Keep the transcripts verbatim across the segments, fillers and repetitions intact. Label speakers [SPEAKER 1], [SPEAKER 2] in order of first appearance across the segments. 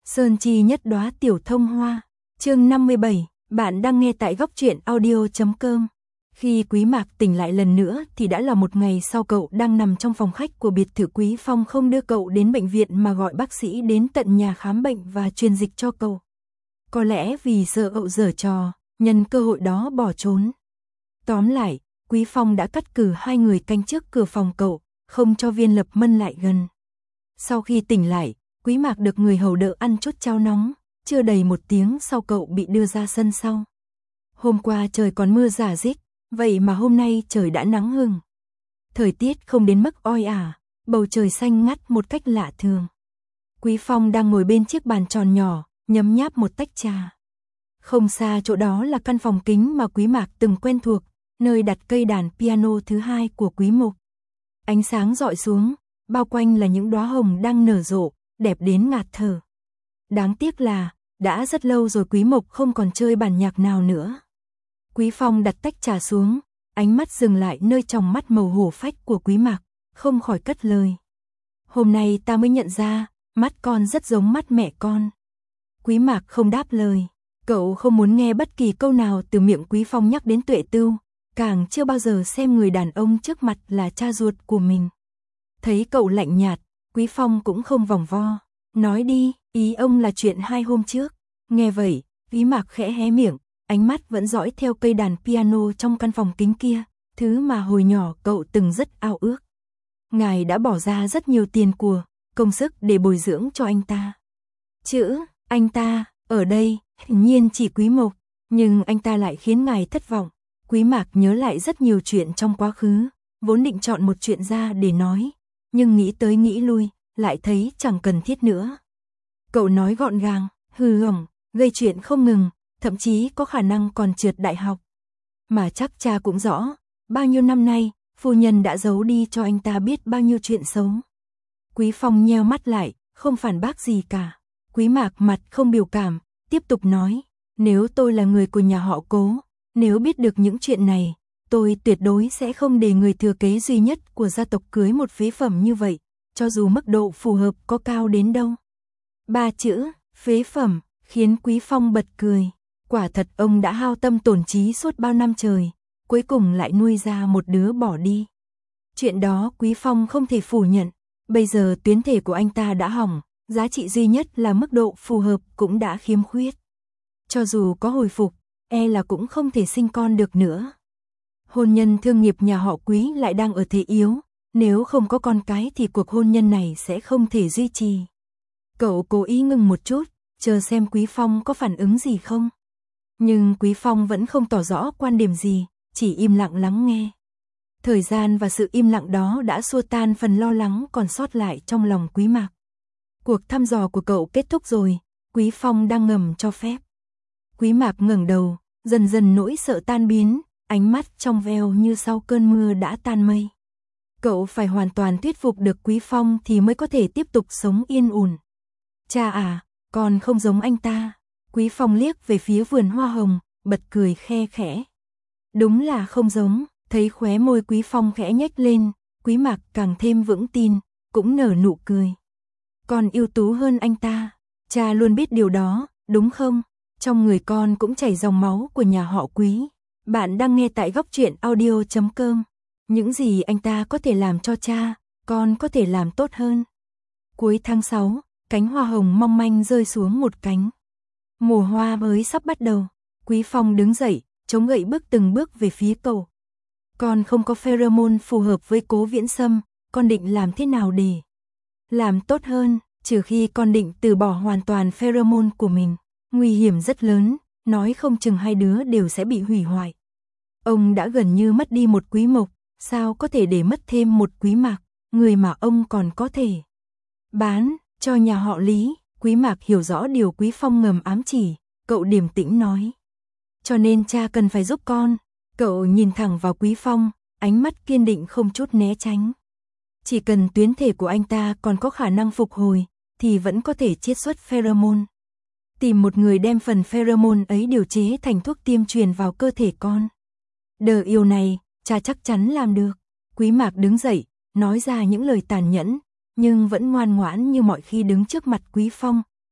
[SPEAKER 1] Sơn chi nhất đóa tiểu thông hoa. Chương năm mươi bảy, bạn đang nghe tại góc truyện audio chấm com. Khi Quý Mạc tỉnh lại lần nữa thì đã là một ngày sau cậu đang nằm trong phòng khách của biệt thự Quý Phong không đưa cậu đến bệnh viện mà gọi bác sĩ đến tận nhà khám bệnh và truyền dịch cho cậu. Có lẽ vì sợ cậu giở trò, nhân cơ hội đó bỏ trốn. Tóm lại, Quý Phong đã cắt cử hai người canh trước cửa phòng cậu, không cho Viên Lập Mân lại gần. Sau khi tỉnh lại, Quý Mạc được người hầu đỡ ăn chút cháo nóng, chưa đầy một tiếng sau cậu bị đưa ra sân sau. Hôm qua trời còn mưa rả rích, vậy mà hôm nay trời đã nắng hừng. Thời tiết không đến mức oi ả, bầu trời xanh ngắt một cách lạ thường. Quý Phong đang ngồi bên chiếc bàn tròn nhỏ, nhấm nháp một tách trà. Không xa chỗ đó là căn phòng kính mà Quý Mạc từng quen thuộc, nơi đặt cây đàn piano thứ hai của Quý Mục. Ánh sáng rọi xuống, bao quanh là những đóa hồng đang nở rộ, đẹp đến ngạt thở. Đáng tiếc là, đã rất lâu rồi Quý Mộc không còn chơi bản nhạc nào nữa. Quý Phong đặt tách trà xuống, ánh mắt dừng lại nơi tròng mắt màu hổ phách của Quý Mạc, không khỏi cất lời. Hôm nay ta mới nhận ra, mắt con rất giống mắt mẹ con. Quý Mạc không đáp lời, cậu không muốn nghe bất kỳ câu nào từ miệng Quý Phong nhắc đến Tuệ Tưu, càng chưa bao giờ xem người đàn ông trước mặt là cha ruột của mình. Thấy cậu lạnh nhạt, Quý Phong cũng không vòng vo, nói đi, ý ông là chuyện hai hôm trước. Nghe vậy, Quý Mạc khẽ hé miệng, ánh mắt vẫn dõi theo cây đàn piano trong căn phòng kính kia, thứ mà hồi nhỏ cậu từng rất ao ước. Ngài đã bỏ ra rất nhiều tiền của, công sức để bồi dưỡng cho anh ta. Chữ, anh ta, ở đây, hiển nhiên chỉ Quý Mộc, nhưng anh ta lại khiến ngài thất vọng. Quý Mạc nhớ lại rất nhiều chuyện trong quá khứ, vốn định chọn một chuyện ra để nói, nhưng nghĩ tới nghĩ lui, lại thấy chẳng cần thiết nữa. Cậu nói gọn gàng, hừ hỏng, gây chuyện không ngừng, thậm chí có khả năng còn trượt đại học. Mà chắc cha cũng rõ, bao nhiêu năm nay, phu nhân đã giấu đi cho anh ta biết bao nhiêu chuyện xấu. Quý Phong nheo mắt lại, không phản bác gì cả. Quý Mạc mặt không biểu cảm, tiếp tục nói, nếu tôi là người của nhà họ Cố, nếu biết được những chuyện này, tôi tuyệt đối sẽ không để người thừa kế duy nhất của gia tộc cưới một phế phẩm như vậy, cho dù mức độ phù hợp có cao đến đâu. Ba chữ, phế phẩm, khiến Quý Phong bật cười. Quả thật ông đã hao tâm tổn trí suốt bao năm trời, cuối cùng lại nuôi ra một đứa bỏ đi. Chuyện đó Quý Phong không thể phủ nhận, bây giờ tuyến thể của anh ta đã hỏng, giá trị duy nhất là mức độ phù hợp cũng đã khiếm khuyết. Cho dù có hồi phục, e là cũng không thể sinh con được nữa. Hôn nhân thương nghiệp nhà họ Quý lại đang ở thế yếu, nếu không có con cái thì cuộc hôn nhân này sẽ không thể duy trì. Cậu cố ý ngừng một chút, chờ xem Quý Phong có phản ứng gì không. Nhưng Quý Phong vẫn không tỏ rõ quan điểm gì, chỉ im lặng lắng nghe. Thời gian và sự im lặng đó đã xua tan phần lo lắng còn sót lại trong lòng Quý Mạc. Cuộc thăm dò của cậu kết thúc rồi, Quý Phong đang ngầm cho phép. Quý Mạc ngẩng đầu, dần dần nỗi sợ tan biến, ánh mắt trong veo như sau cơn mưa đã tan mây. Cậu phải hoàn toàn thuyết phục được Quý Phong thì mới có thể tiếp tục sống yên ổn. Cha à, con không giống anh ta. Quý Phong liếc về phía vườn hoa hồng, bật cười khe khẽ. Đúng là không giống, thấy khóe môi Quý Phong khẽ nhếch lên, Quý Mạc càng thêm vững tin, cũng nở nụ cười. Con ưu tú hơn anh ta, cha luôn biết điều đó, đúng không? Trong người con cũng chảy dòng máu của nhà họ Quý. Bạn đang nghe tại góc truyện audio chấm com. Những gì anh ta có thể làm cho cha, con có thể làm tốt hơn. Cuối tháng sáu, cánh hoa hồng mong manh rơi xuống một cánh. Mùa hoa mới sắp bắt đầu. Quý Phong đứng dậy, chống gậy bước từng bước về phía cậu. Con không có pheromone phù hợp với Cố Viễn Sâm, con định làm thế nào để làm tốt hơn, trừ khi con định từ bỏ hoàn toàn pheromone của mình. Nguy hiểm rất lớn, nói không chừng hai đứa đều sẽ bị hủy hoại. Ông đã gần như mất đi một Quý Mộc, sao có thể để mất thêm một Quý Mạc, người mà ông còn có thể bán cho nhà họ Lý. Quý Mạc hiểu rõ điều Quý Phong ngầm ám chỉ, cậu điềm tĩnh nói. Cho nên cha cần phải giúp con. Cậu nhìn thẳng vào Quý Phong, ánh mắt kiên định không chút né tránh. Chỉ cần tuyến thể của anh ta còn có khả năng phục hồi, thì vẫn có thể chiết xuất pheromone. Tìm một người đem phần pheromone ấy điều chế thành thuốc tiêm truyền vào cơ thể con. Đờ yêu này, cha chắc chắn làm được. Quý Mạc đứng dậy, nói ra những lời tàn nhẫn, nhưng vẫn ngoan ngoãn như mọi khi đứng trước mặt Quý Phong,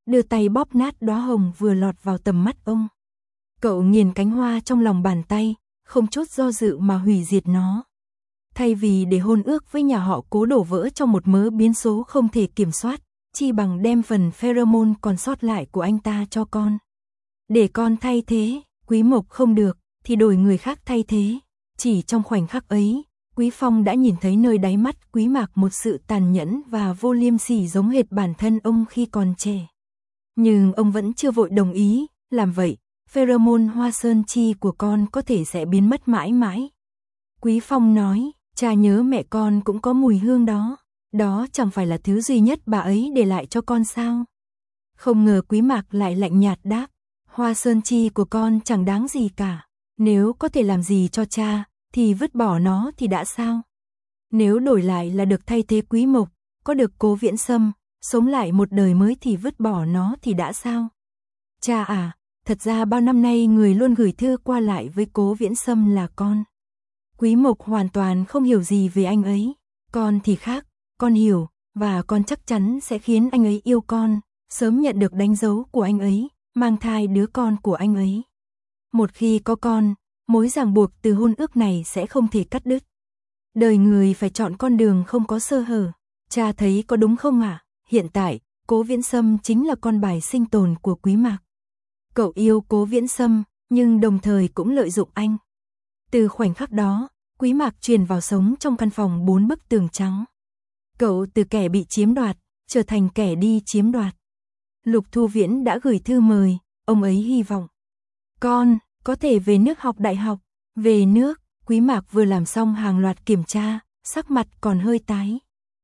[SPEAKER 1] đưa tay bóp nát đóa hồng vừa lọt vào tầm mắt ông. Cậu nghiền cánh hoa trong lòng bàn tay, không chút do dự mà hủy diệt nó. Thay vì để hôn ước với nhà họ Cố đổ vỡ trong một mớ biến số không thể kiểm soát, chi bằng đem phần pheromone còn sót lại của anh ta cho con. Để con thay thế, Quý Mộc không được, thì đổi người khác thay thế. Chỉ trong khoảnh khắc ấy, Quý Phong đã nhìn thấy nơi đáy mắt Quý Mạc một sự tàn nhẫn và vô liêm sỉ giống hệt bản thân ông khi còn trẻ. Nhưng ông vẫn chưa vội đồng ý, làm vậy, pheromone hoa sơn chi của con có thể sẽ biến mất mãi mãi. Quý Phong nói, cha nhớ mẹ con cũng có mùi hương đó, đó chẳng phải là thứ duy nhất bà ấy để lại cho con sao? Không ngờ Quý Mạc lại lạnh nhạt đáp, hoa sơn chi của con chẳng đáng gì cả, nếu có thể làm gì cho cha, thì vứt bỏ nó thì đã sao? Nếu đổi lại là được thay thế Quý Mộc, có được Cố Viễn Sâm, sống lại một đời mới thì vứt bỏ nó thì đã sao? Cha à, thật ra bao năm nay người luôn gửi thư qua lại với Cố Viễn Sâm là con. Quý Mộc hoàn toàn không hiểu gì về anh ấy, con thì khác, con hiểu, và con chắc chắn sẽ khiến anh ấy yêu con, sớm nhận được đánh dấu của anh ấy, mang thai đứa con của anh ấy. Một khi có con, mối ràng buộc từ hôn ước này sẽ không thể cắt đứt. Đời người phải chọn con đường không có sơ hở, cha thấy có đúng không ạ? À? Hiện tại, Cố Viễn Sâm chính là con bài sinh tồn của Quý Mạc. Cậu yêu Cố Viễn Sâm, nhưng đồng thời cũng lợi dụng anh. Từ khoảnh khắc đó, Quý Mạc truyền vào sống trong căn phòng bốn bức tường trắng. Cậu từ kẻ bị chiếm đoạt, trở thành kẻ đi chiếm đoạt. Lục Thu Viễn đã gửi thư mời, ông ấy hy vọng con có thể về nước học đại học. Về nước, Quý Mạc vừa làm xong hàng loạt kiểm tra, sắc mặt còn hơi tái.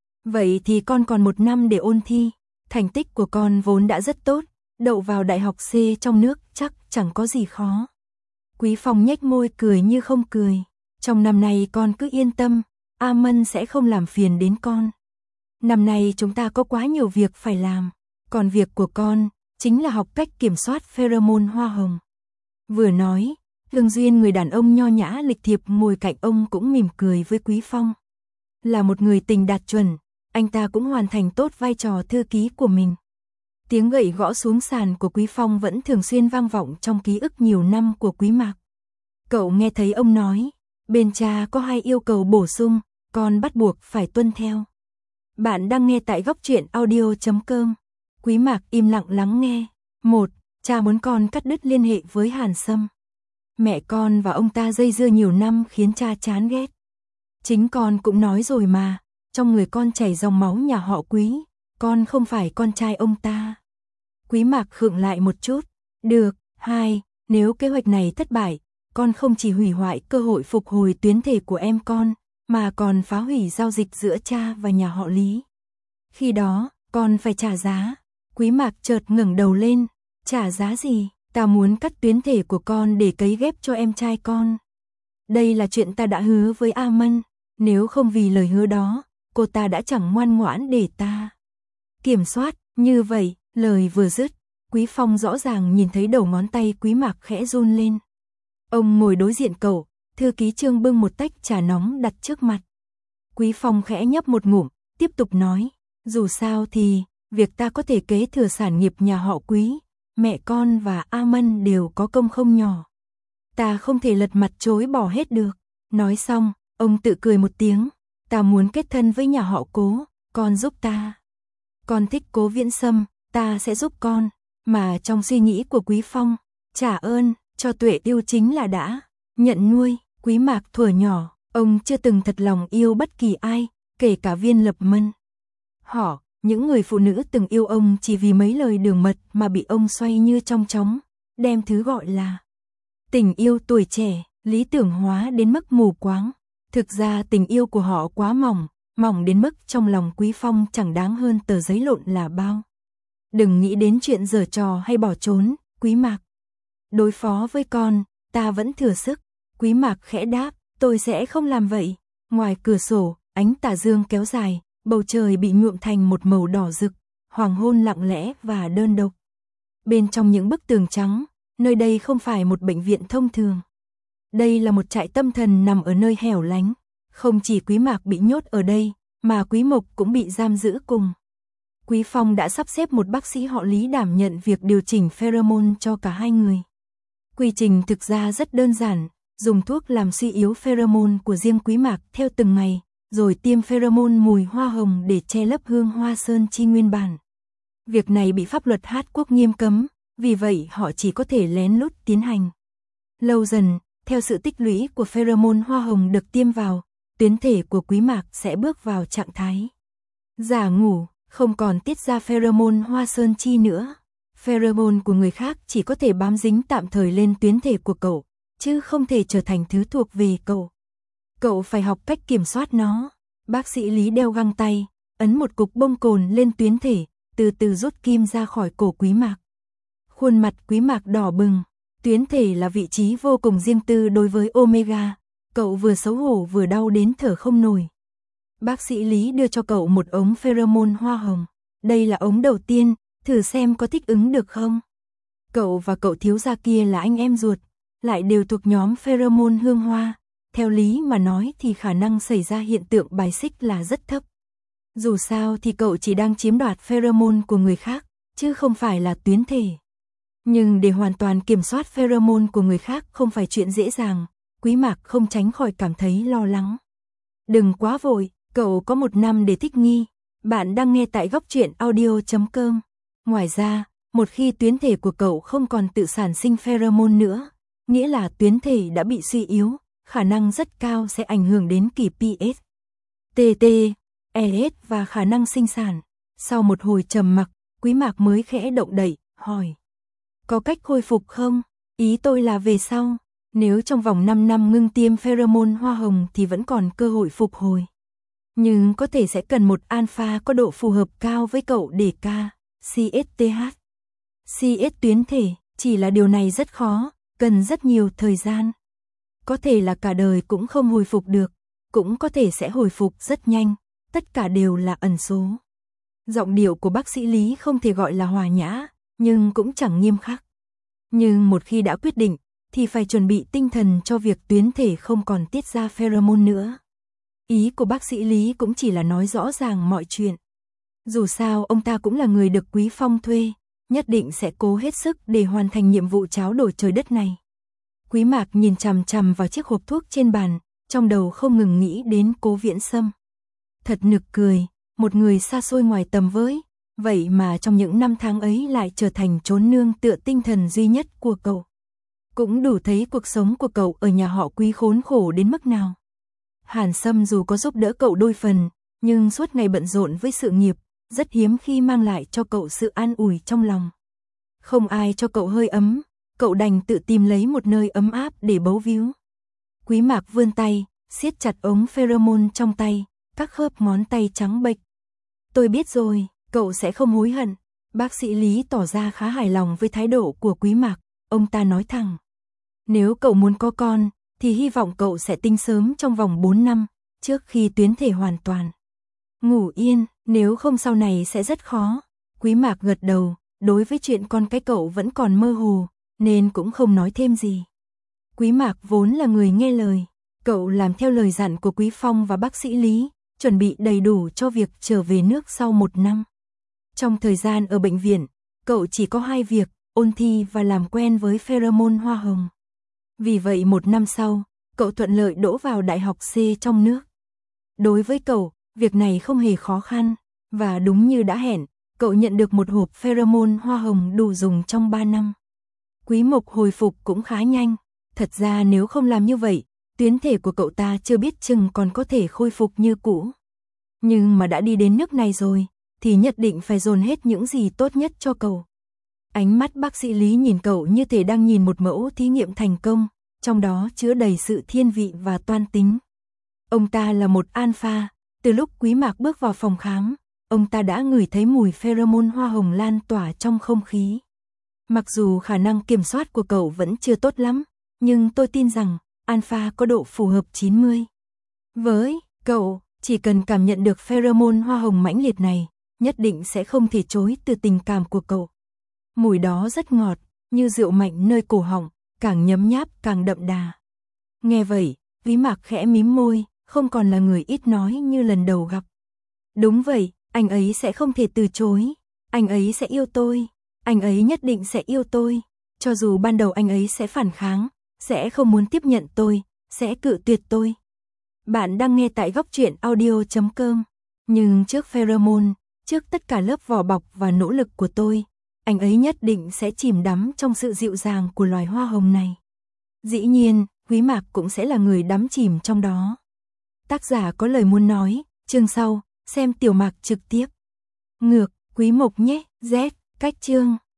[SPEAKER 1] Vậy thì con còn một năm để ôn thi, thành tích của con vốn đã rất tốt, đậu vào đại học C trong nước chắc chẳng có gì khó. Quý Phong nhếch môi cười như không cười, trong năm nay con cứ yên tâm, A Mân sẽ không làm phiền đến con. Năm nay chúng ta có quá nhiều việc phải làm, còn việc của con chính là học cách kiểm soát pheromone hoa hồng. Vừa nói, Lương Duyên người đàn ông nho nhã lịch thiệp ngồi cạnh ông cũng mỉm cười với Quý Phong. Là một người tình đạt chuẩn, anh ta cũng hoàn thành tốt vai trò thư ký của mình. Tiếng gậy gõ xuống sàn của Quý Phong vẫn thường xuyên vang vọng trong ký ức nhiều năm của Quý Mạc. Cậu nghe thấy ông nói, bên cha có hai yêu cầu bổ sung, con bắt buộc phải tuân theo. Bạn đang nghe tại góc truyện audio chấm com. Quý Mạc im lặng lắng nghe. Một, cha muốn con cắt đứt liên hệ với Hàn Sâm. Mẹ con và ông ta dây dưa nhiều năm khiến cha chán ghét. Chính con cũng nói rồi mà, trong người con chảy dòng máu nhà họ Quý, con không phải con trai ông ta. Quý Mạc khựng lại một chút. Được. Hai, nếu kế hoạch này thất bại, con không chỉ hủy hoại cơ hội phục hồi tuyến thể của em con, mà còn phá hủy giao dịch giữa cha và nhà họ Lý. Khi đó, con phải trả giá. Quý Mạc chợt ngẩng đầu lên. Trả giá gì? Ta muốn cắt tuyến thể của con để cấy ghép cho em trai con. Đây là chuyện ta đã hứa với A Mân, nếu không vì lời hứa đó, cô ta đã chẳng ngoan ngoãn để ta kiểm soát. Như vậy, lời vừa dứt, Quý Phong rõ ràng nhìn thấy đầu ngón tay Quý Mạc khẽ run lên. Ông ngồi đối diện cậu, thư ký Trương bưng một tách trà nóng đặt trước mặt. Quý Phong khẽ nhấp một ngụm, tiếp tục nói, dù sao thì, việc ta có thể kế thừa sản nghiệp nhà họ Quý, mẹ con và A Mân đều có công không nhỏ. Ta không thể lật mặt chối bỏ hết được. Nói xong, ông tự cười một tiếng, ta muốn kết thân với nhà họ Cố, con giúp ta. Con thích Cố Viễn Sâm, ta sẽ giúp con. Mà trong suy nghĩ của Quý Phong, trả ơn cho Tuệ Yêu chính là đã nhận nuôi. Quý Mạc thuở nhỏ, ông chưa từng thật lòng yêu bất kỳ ai, kể cả Viên Lập Mân. Họ, những người phụ nữ từng yêu ông chỉ vì mấy lời đường mật mà bị ông xoay như trong chóng, đem thứ gọi là tình yêu tuổi trẻ, lý tưởng hóa đến mức mù quáng. Thực ra tình yêu của họ quá mỏng, mỏng đến mức trong lòng Quý Phong chẳng đáng hơn tờ giấy lộn là bao. Đừng nghĩ đến chuyện giở trò hay bỏ trốn, Quý Mạc. Đối phó với con, ta vẫn thừa sức. Quý Mạc khẽ đáp, tôi sẽ không làm vậy. Ngoài cửa sổ, ánh tà dương kéo dài, bầu trời bị nhuộm thành một màu đỏ rực, hoàng hôn lặng lẽ và đơn độc. Bên trong những bức tường trắng, nơi đây không phải một bệnh viện thông thường. Đây là một trại tâm thần nằm ở nơi hẻo lánh. Không chỉ Quý Mạc bị nhốt ở đây, mà Quý Mộc cũng bị giam giữ cùng. Quý Phong đã sắp xếp một bác sĩ họ Lý đảm nhận việc điều chỉnh pheromone cho cả hai người. Quy trình thực ra rất đơn giản, dùng thuốc làm suy yếu pheromone của riêng Quý Mạc theo từng ngày, rồi tiêm pheromone mùi hoa hồng để che lấp hương hoa sơn chi nguyên bản. Việc này bị pháp luật Hát Quốc nghiêm cấm, vì vậy họ chỉ có thể lén lút tiến hành. Lâu dần, theo sự tích lũy của pheromone hoa hồng được tiêm vào, tuyến thể của Quý Mạc sẽ bước vào trạng thái giả ngủ, không còn tiết ra pheromone hoa sơn chi nữa. Pheromone của người khác chỉ có thể bám dính tạm thời lên tuyến thể của cậu, chứ không thể trở thành thứ thuộc về cậu. Cậu phải học cách kiểm soát nó. Bác sĩ Lý đeo găng tay, ấn một cục bông cồn lên tuyến thể, từ từ rút kim ra khỏi cổ Quý Mạc. Khuôn mặt Quý Mạc đỏ bừng, tuyến thể là vị trí vô cùng riêng tư đối với Omega. Cậu vừa xấu hổ vừa đau đến thở không nổi. Bác sĩ Lý đưa cho cậu một ống pheromone hoa hồng. Đây là ống đầu tiên, thử xem có thích ứng được không. Cậu và cậu thiếu gia kia là anh em ruột, lại đều thuộc nhóm pheromone hương hoa. Theo lý mà nói thì khả năng xảy ra hiện tượng bài xích là rất thấp. Dù sao thì cậu chỉ đang chiếm đoạt pheromone của người khác, chứ không phải là tuyến thể. Nhưng để hoàn toàn kiểm soát pheromone của người khác không phải chuyện dễ dàng, Quý Mạc không tránh khỏi cảm thấy lo lắng. Đừng quá vội, cậu có một năm để thích nghi. Bạn đang nghe tại góc truyện audio chấm com. Ngoài ra, một khi tuyến thể của cậu không còn tự sản sinh pheromone nữa, nghĩa là tuyến thể đã bị suy yếu, khả năng rất cao sẽ ảnh hưởng đến kỳ pH, tê tê, e ét và khả năng sinh sản. Sau một hồi trầm mặc, Quý Mạc mới khẽ động đậy, hỏi. Có cách khôi phục không? Ý tôi là về sau, nếu trong vòng năm năm ngưng tiêm pheromone hoa hồng thì vẫn còn cơ hội phục hồi. Nhưng có thể sẽ cần một alpha có độ phù hợp cao với cậu để ca, xê ét tê hát. xê ét tuyến thể, chỉ là điều này rất khó, cần rất nhiều thời gian. Có thể là cả đời cũng không hồi phục được, cũng có thể sẽ hồi phục rất nhanh, tất cả đều là ẩn số. Giọng điệu của bác sĩ Lý không thể gọi là hòa nhã, nhưng cũng chẳng nghiêm khắc. Nhưng một khi đã quyết định, thì phải chuẩn bị tinh thần cho việc tuyến thể không còn tiết ra pheromone nữa. Ý của bác sĩ Lý cũng chỉ là nói rõ ràng mọi chuyện. Dù sao ông ta cũng là người được Quý Phong thuê, nhất định sẽ cố hết sức để hoàn thành nhiệm vụ tráo đổi trời đất này. Quý Mạc nhìn chằm chằm vào chiếc hộp thuốc trên bàn, trong đầu không ngừng nghĩ đến Cố Viễn Sâm. Thật nực cười, một người xa xôi ngoài tầm với, vậy mà trong những năm tháng ấy lại trở thành chốn nương tựa tinh thần duy nhất của cậu. Cũng đủ thấy cuộc sống của cậu ở nhà họ Quý khốn khổ đến mức nào. Hàn Sâm dù có giúp đỡ cậu đôi phần, nhưng suốt ngày bận rộn với sự nghiệp, rất hiếm khi mang lại cho cậu sự an ủi trong lòng. Không ai cho cậu hơi ấm, cậu đành tự tìm lấy một nơi ấm áp để bấu víu. Quý Mạc vươn tay, siết chặt ống pheromone trong tay, các khớp ngón tay trắng bệch. Tôi biết rồi, cậu sẽ không hối hận. Bác sĩ Lý tỏ ra khá hài lòng với thái độ của Quý Mạc, ông ta nói thẳng. Nếu cậu muốn có con, thì hy vọng cậu sẽ tinh sớm trong vòng bốn năm, trước khi tuyến thể hoàn toàn ngủ yên, nếu không sau này sẽ rất khó. Quý Mạc gật đầu, đối với chuyện con cái cậu vẫn còn mơ hồ, nên cũng không nói thêm gì. Quý Mạc vốn là người nghe lời, cậu làm theo lời dặn của Quý Phong và bác sĩ Lý, chuẩn bị đầy đủ cho việc trở về nước sau một năm. Trong thời gian ở bệnh viện, cậu chỉ có hai việc, ôn thi và làm quen với pheromone hoa hồng. Vì vậy một năm sau, cậu thuận lợi đỗ vào đại học C trong nước. Đối với cậu, việc này không hề khó khăn, và đúng như đã hẹn, cậu nhận được một hộp pheromone hoa hồng đủ dùng trong ba năm. Quý Mộc hồi phục cũng khá nhanh, thật ra nếu không làm như vậy, tuyến thể của cậu ta chưa biết chừng còn có thể khôi phục như cũ. Nhưng mà đã đi đến nước này rồi, thì nhất định phải dồn hết những gì tốt nhất cho cậu. Ánh mắt bác sĩ Lý nhìn cậu như thể đang nhìn một mẫu thí nghiệm thành công, trong đó chứa đầy sự thiên vị và toan tính. Ông ta là một alpha, từ lúc Quý Mạc bước vào phòng khám, ông ta đã ngửi thấy mùi pheromone hoa hồng lan tỏa trong không khí. Mặc dù khả năng kiểm soát của cậu vẫn chưa tốt lắm, nhưng tôi tin rằng alpha có độ phù hợp chín mươi. Với cậu, chỉ cần cảm nhận được pheromone hoa hồng mãnh liệt này, nhất định sẽ không thể chối từ tình cảm của cậu. Mùi đó rất ngọt, như rượu mạnh nơi cổ họng, càng nhấm nháp càng đậm đà. Nghe vậy, Quý Mạc khẽ mím môi, không còn là người ít nói như lần đầu gặp. Đúng vậy, Anh ấy sẽ không thể từ chối. Anh ấy sẽ yêu tôi. Anh ấy nhất định sẽ yêu tôi. Cho dù ban đầu anh ấy sẽ phản kháng, sẽ không muốn tiếp nhận tôi, sẽ cự tuyệt tôi. Bạn đang nghe tại góc truyện audio chấm com. Nhưng trước pheromone, trước tất cả lớp vỏ bọc và nỗ lực của tôi, anh ấy nhất định sẽ chìm đắm trong sự dịu dàng của loài hoa hồng này. Dĩ nhiên, Quý Mạc cũng sẽ là người đắm chìm trong đó. Tác giả có lời muốn nói, chương sau, xem tiểu mạc trực tiếp. Ngược, Quý Mộc nhé, Z, cách chương.